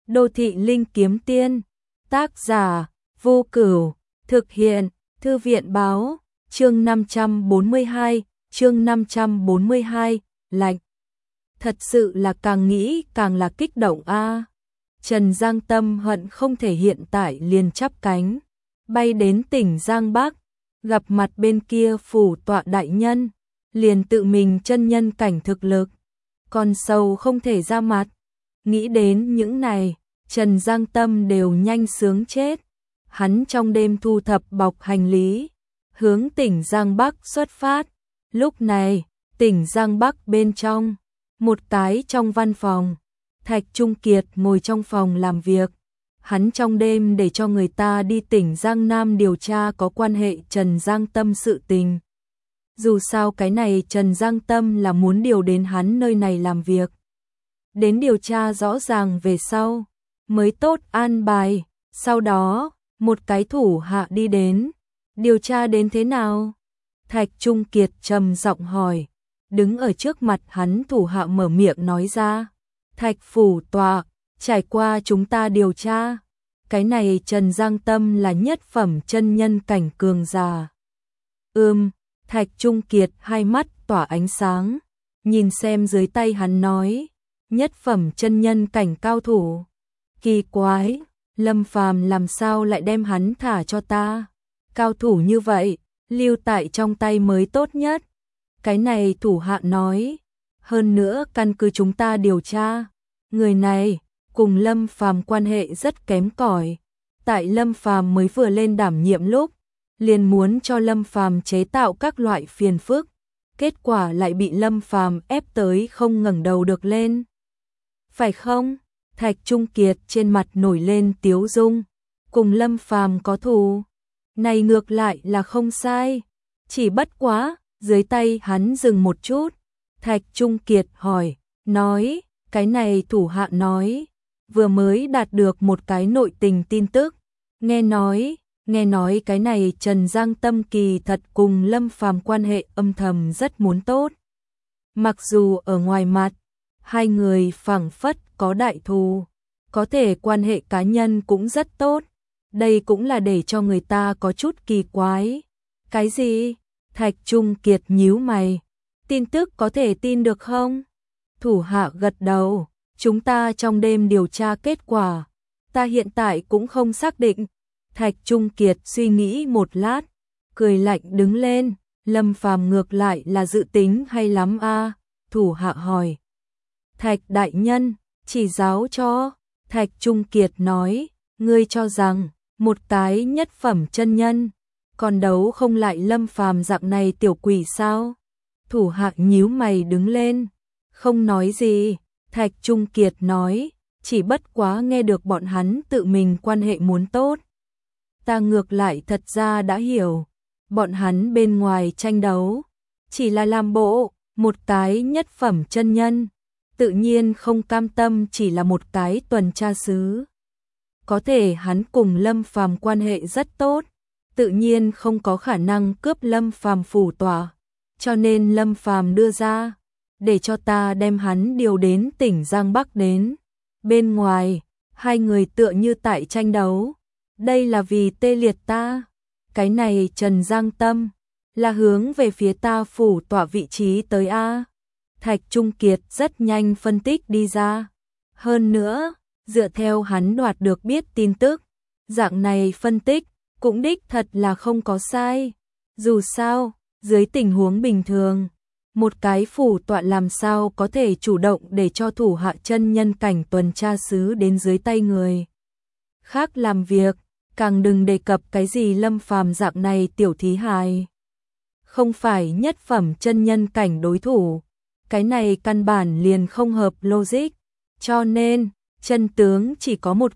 Đô thị linh kiếm tiên, tác giả, Vô Cửu, thực hiện, Thư viện báo, chương 542, lạnh. Thật sự là càng nghĩ càng là kích động a. Trần Giang Tâm hận không thể hiện tại liền chắp cánh, bay đến tỉnh Giang Bắc, gặp mặt bên kia phủ tọa đại nhân, liền tự mình chân nhân cảnh thực lực, còn sầu không thể ra mặt. Nghĩ đến những này, Trần Giang Tâm đều nhanh sướng chết. Hắn trong đêm thu thập bọc hành lý, hướng tỉnh Giang Bắc xuất phát. Lúc này, tỉnh Giang Bắc bên trong, một cái trong văn phòng, Thạch Trung Kiệt ngồi trong phòng làm việc. Hắn trong đêm để cho người ta đi tỉnh Giang Nam điều tra có quan hệ Trần Giang Tâm sự tình. Dù sao cái này Trần Giang Tâm là muốn điều đến hắn nơi này làm việc. Đến điều tra rõ ràng về sau, mới tốt an bài. Sau đó, một cái thủ hạ đi đến, điều tra đến thế nào? Thạch Trung Kiệt trầm giọng hỏi. Đứng ở trước mặt hắn thủ hạ mở miệng nói ra. Thạch phủ tọa, trải qua chúng ta điều tra, cái này Trần Giang Tâm là nhất phẩm chân nhân cảnh cường giả. Thạch Trung Kiệt hai mắt tỏa ánh sáng, nhìn xem dưới tay hắn nói, nhất phẩm chân nhân cảnh cao thủ. Kỳ quái, Lâm Phàm làm sao lại đem hắn thả cho ta? Cao thủ như vậy, lưu tại trong tay mới tốt nhất. Cái này thủ hạ nói, hơn nữa căn cứ chúng ta điều tra, người này cùng Lâm Phàm quan hệ rất kém cỏi. Tại Lâm Phàm mới vừa lên đảm nhiệm lúc, liền muốn cho Lâm Phàm chế tạo các loại phiền phức, kết quả lại bị Lâm Phàm ép tới không ngẩng đầu được lên. Phải không? Thạch Trung Kiệt trên mặt nổi lên tiếu dung, cùng Lâm Phàm có thù, này ngược lại là không sai, chỉ bất quá, dưới tay hắn dừng một chút, Thạch Trung Kiệt hỏi, nói, cái này thủ hạ nói, vừa mới đạt được một cái nội tình tin tức, nghe nói cái này Trần Giang Tâm kỳ thật cùng Lâm Phàm quan hệ âm thầm rất muốn tốt. Mặc dù ở ngoài mặt, hai người phảng phất có đại thù, có thể quan hệ cá nhân cũng rất tốt, đây cũng là để cho người ta có chút kỳ quái. Cái gì? Thạch Trung Kiệt nhíu mày, tin tức có thể tin được không? Thủ hạ gật đầu, chúng ta trong đêm điều tra kết quả, ta hiện tại cũng không xác định. Thạch Trung Kiệt suy nghĩ một lát, cười lạnh đứng lên, Lâm Phàm ngược lại là dự tính hay lắm a. Thủ hạ hỏi. Thạch đại nhân, chỉ giáo cho. Thạch Trung Kiệt nói, ngươi cho rằng, một cái nhất phẩm chân nhân, còn đấu không lại Lâm Phàm dạng này tiểu quỷ sao? Thủ hạ nhíu mày đứng lên, không nói gì. Thạch Trung Kiệt nói, chỉ bất quá nghe được bọn hắn tự mình quan hệ muốn tốt. Ta ngược lại thật ra đã hiểu, bọn hắn bên ngoài tranh đấu, chỉ là làm bộ, một cái nhất phẩm chân nhân, tự nhiên không cam tâm chỉ là một cái tuần tra sứ. Có thể hắn cùng Lâm Phàm quan hệ rất tốt, tự nhiên không có khả năng cướp Lâm Phàm phủ tọa, cho nên Lâm Phàm đưa ra, để cho ta đem hắn điều đến tỉnh Giang Bắc đến. Bên ngoài, hai người tựa như tại tranh đấu, đây là vì tê liệt ta. Cái này Trần Giang Tâm, là hướng về phía ta phủ tọa vị trí tới a. Thạch Trung Kiệt rất nhanh phân tích đi ra. Hơn nữa, dựa theo hắn đoạt được biết tin tức, dạng này phân tích, cũng đích thật là không có sai. Dù sao, dưới tình huống bình thường, một cái phủ tọa làm sao có thể chủ động để cho thủ hạ chân nhân cảnh tuần tra sứ đến dưới tay người khác làm việc, càng đừng đề cập cái gì Lâm Phàm dạng này tiểu thí hài. Không phải nhất phẩm chân nhân cảnh đối thủ, cái này căn bản liền không hợp logic, cho nên, chân tướng chỉ có một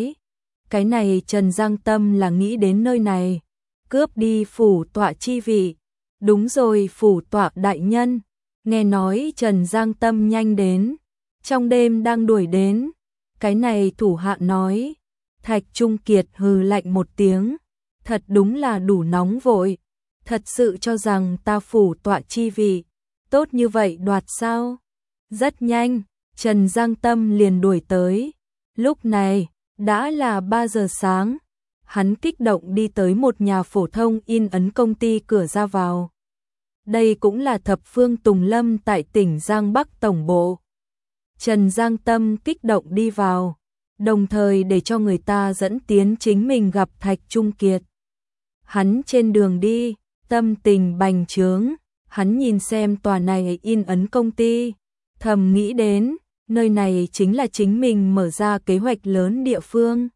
cái này Trần Giang Tâm là nghĩ đến nơi này, cướp đi phủ tọa chi vị. Đúng rồi phủ tọa đại nhân, nghe nói Trần Giang Tâm nhanh đến, trong đêm đang đuổi đến, cái này thủ hạ nói. Thạch Trung Kiệt hừ lạnh một tiếng, thật đúng là đủ nóng vội, thật sự cho rằng ta phủ tọa chi vị, tốt như vậy đoạt sao? Rất nhanh, Trần Giang Tâm liền đuổi tới, Lúc này, đã là 3 giờ sáng. Hắn kích động đi tới một nhà phổ thông in ấn công ty cửa ra vào. Đây cũng là Thập Phương Tùng Lâm tại tỉnh Giang Bắc tổng bộ. Trần Giang Tâm kích động đi vào, đồng thời để cho người ta dẫn tiến chính mình gặp Thạch Trung Kiệt. Hắn trên đường đi, tâm tình bành trướng, hắn nhìn xem tòa này in ấn công ty, thầm nghĩ đến, nơi này chính là chính mình mở ra kế hoạch lớn địa phương.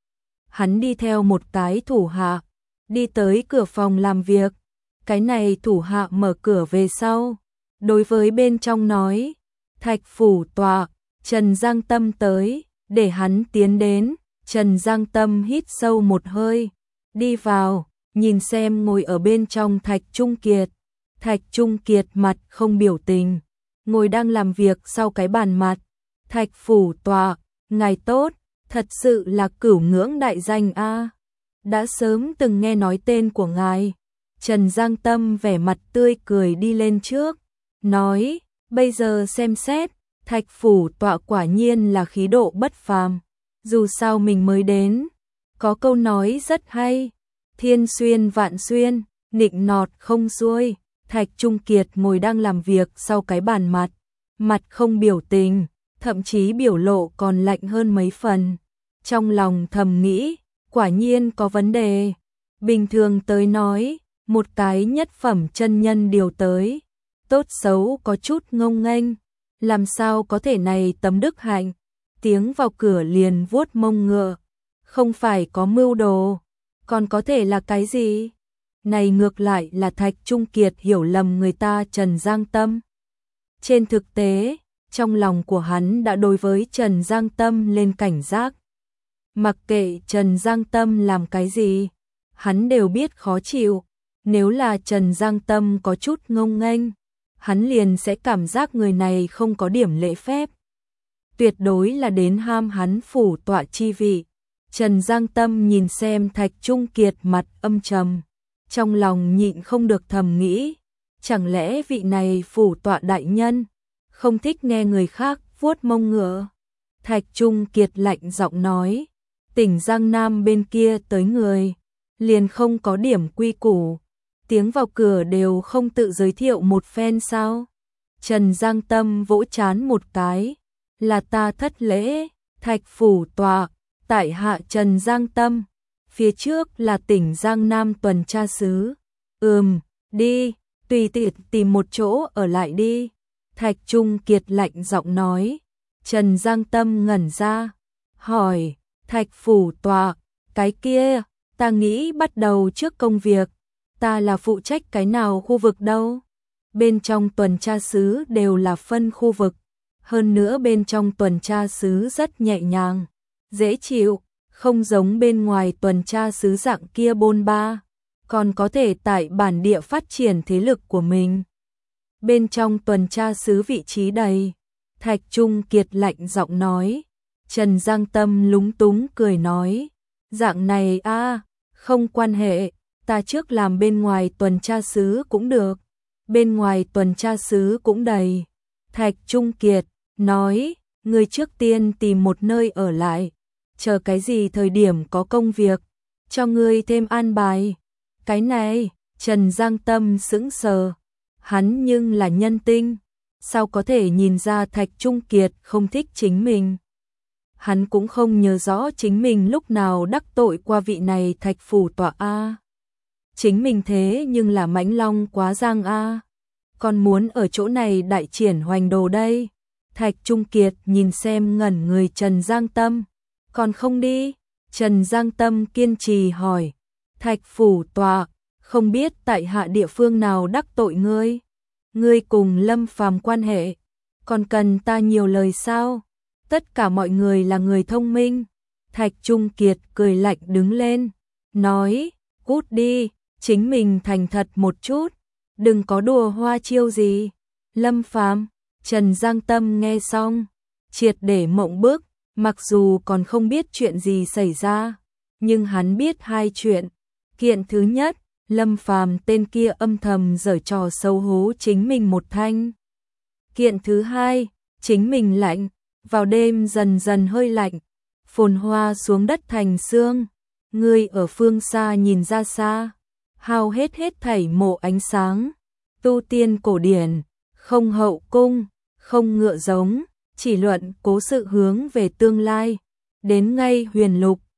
Hắn đi theo một cái thủ hạ, đi tới cửa phòng làm việc. Cái này thủ hạ mở cửa về sau, đối với bên trong nói, Thạch phủ tọa, Trần Giang Tâm tới, để hắn tiến đến. Trần Giang Tâm hít sâu một hơi, đi vào, nhìn xem ngồi ở bên trong Thạch Trung Kiệt. Thạch Trung Kiệt mặt không biểu tình, ngồi đang làm việc sau cái bàn mặt. Thạch phủ tọa, ngài tốt, thật sự là cửu ngưỡng đại danh a. Đã sớm từng nghe nói tên của ngài. Trần Giang Tâm vẻ mặt tươi cười đi lên trước, nói, bây giờ xem xét, Thạch phủ tọa quả nhiên là khí độ bất phàm. Dù sao mình mới đến, có câu nói rất hay, thiên xuyên vạn xuyên, nịnh nọt không xuôi. Thạch Trung Kiệt ngồi đang làm việc sau cái bàn mặt, mặt không biểu tình, thậm chí biểu lộ còn lạnh hơn mấy phần. Trong lòng thầm nghĩ, quả nhiên có vấn đề. Bình thường tới nói, một cái nhất phẩm chân nhân điều tới, tốt xấu có chút ngông nghênh, làm sao có thể này tấm đức hạnh, tiếng vào cửa liền vuốt mông ngựa, không phải có mưu đồ, còn có thể là cái gì? Này ngược lại là Thạch Trung Kiệt hiểu lầm người ta Trần Giang Tâm. Trên thực tế, trong lòng của hắn đã đối với Trần Giang Tâm lên cảnh giác. Mặc kệ Trần Giang Tâm làm cái gì, hắn đều biết khó chịu. Nếu là Trần Giang Tâm có chút ngông nghênh, hắn liền sẽ cảm giác người này không có điểm lễ phép. Tuyệt đối là đến ham hắn phủ tọa chi vị. Trần Giang Tâm nhìn xem Thạch Trung Kiệt mặt âm trầm, trong lòng nhịn không được thầm nghĩ, chẳng lẽ vị này phủ tọa đại nhân không thích nghe người khác vuốt mông ngựa? Thạch Trung Kiệt lạnh giọng nói, tỉnh Giang Nam bên kia tới người, liền không có điểm quy củ, tiếng vào cửa đều không tự giới thiệu một phen sao? Trần Giang Tâm vỗ trán một cái, là ta thất lễ. Thạch phủ tọa, tại hạ Trần Giang Tâm, phía trước là tỉnh Giang Nam tuần tra sứ. Đi, tùy tiện tìm một chỗ ở lại đi. Thạch Trung Kiệt lạnh giọng nói. Trần Giang Tâm ngẩn ra, hỏi, Thạch phủ tọa, cái kia, ta nghĩ bắt đầu trước công việc, ta là phụ trách cái nào khu vực đâu? Bên trong tuần tra sứ đều là phân khu vực, hơn nữa bên trong tuần tra sứ rất nhẹ nhàng, dễ chịu, không giống bên ngoài tuần tra sứ dạng kia bôn ba, còn có thể tại bản địa phát triển thế lực của mình. Bên trong tuần tra sứ vị trí đầy. Thạch Trung Kiệt lạnh giọng nói. Trần Giang Tâm lúng túng cười nói, dạng này không quan hệ, ta trước làm bên ngoài tuần tra sứ cũng được, bên ngoài tuần tra sứ cũng đầy. Thạch Trung Kiệt nói, người trước tiên tìm một nơi ở lại, chờ cái gì thời điểm có công việc, cho ngươi thêm an bài. Cái này, Trần Giang Tâm sững sờ, hắn nhưng là nhân tinh, sao có thể nhìn ra Thạch Trung Kiệt không thích chính mình. Hắn cũng không nhớ rõ chính mình lúc nào đắc tội qua vị này Thạch phủ tọa a. Chính mình thế nhưng là mãnh long quá giang a, còn muốn ở chỗ này đại triển hoành đồ đây. Thạch Trung Kiệt nhìn xem ngẩn người Trần Giang Tâm, còn không đi? Trần Giang Tâm kiên trì hỏi, Thạch phủ tọa, không biết tại hạ địa phương nào đắc tội ngươi? Ngươi cùng Lâm Phàm quan hệ, còn cần ta nhiều lời sao? Tất cả mọi người là người thông minh. Thạch Trung Kiệt cười lạnh đứng lên, nói, cút đi, chính mình thành thật một chút, đừng có đùa hoa chiêu gì. Lâm Phàm. Trần Giang Tâm nghe xong, triệt để mộng bức, mặc dù còn không biết chuyện gì xảy ra, nhưng hắn biết hai chuyện. Kiện thứ nhất, Lâm Phàm tên kia âm thầm giở trò xấu hố chính mình một thanh. Kiện thứ hai, chính mình lạnh, vào đêm dần dần hơi lạnh, phồn hoa xuống đất thành xương. Ngươi ở phương xa nhìn ra xa, hao hết hết thảy mộ ánh sáng. Tu tiên cổ điển, không hậu cung, không ngựa giống, chỉ luận cố sự hướng về tương lai. Đến ngay huyền lục,